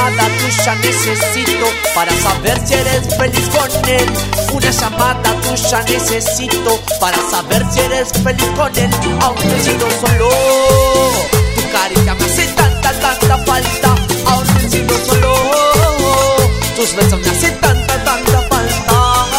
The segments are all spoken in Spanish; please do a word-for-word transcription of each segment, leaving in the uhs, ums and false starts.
llamada tuya necesito para saber si eres feliz con él. Una llamada tuya necesito para saber si eres feliz con él. Aún me siento solo, tu caricia me hace tanta, tanta falta. Aún me siento solo, tus besos me hacen tanta, tanta falta.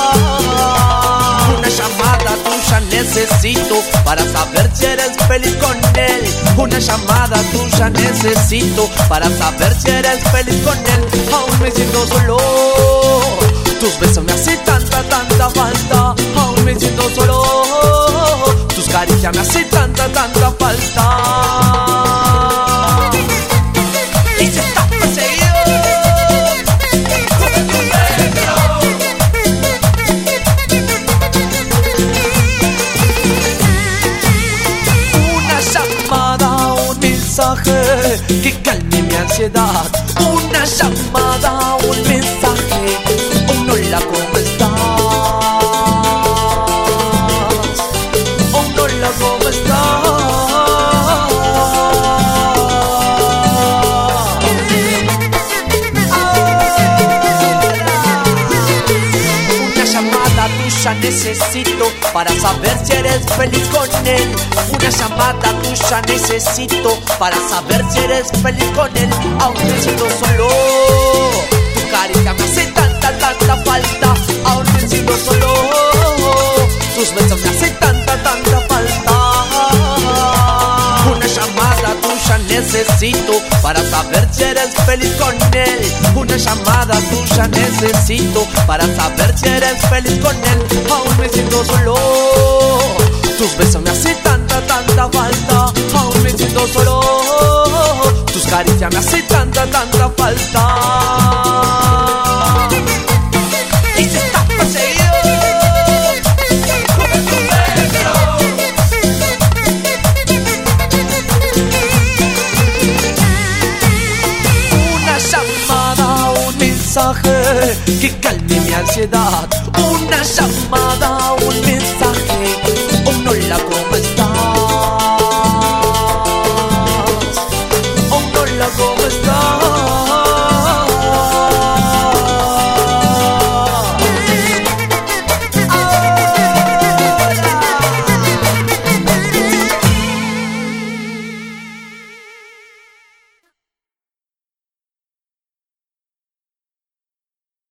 Una llamada tuya necesito para saber si eres feliz con él. Una llamada tuya necesito para saber si eres feliz con él. Aún me siento solo, tus besos me hacen tanta, tanta falta. Aún me siento solo, tus caricias me hacen tanta, tanta falta. Y se está perseguido. Que calme mi ansiedad. Una llamada, un mensaje. Un hola, ¿cómo estás? Un hola, ¿cómo estás? Una llamada tuya necesito para saber si eres feliz con él. Una llamada tuya necesito para saber si eres feliz con él. Aún me siento solo, tu caricia me hace tanta, tanta falta. Aún me siento solo, tus besos me hacen tanta, tanta falta. Una llamada tuya necesito para saber si eres feliz con él. Una llamada tuya necesito para saber si eres feliz con él. Aún me siento solo, tus besos me hacen tanta, tanta falta. Aún me siento solo, tus caricias me hacen tanta, tanta falta. Y se está perseguido. Una llamada, un mensaje que calme mi ansiedad. Una llamada,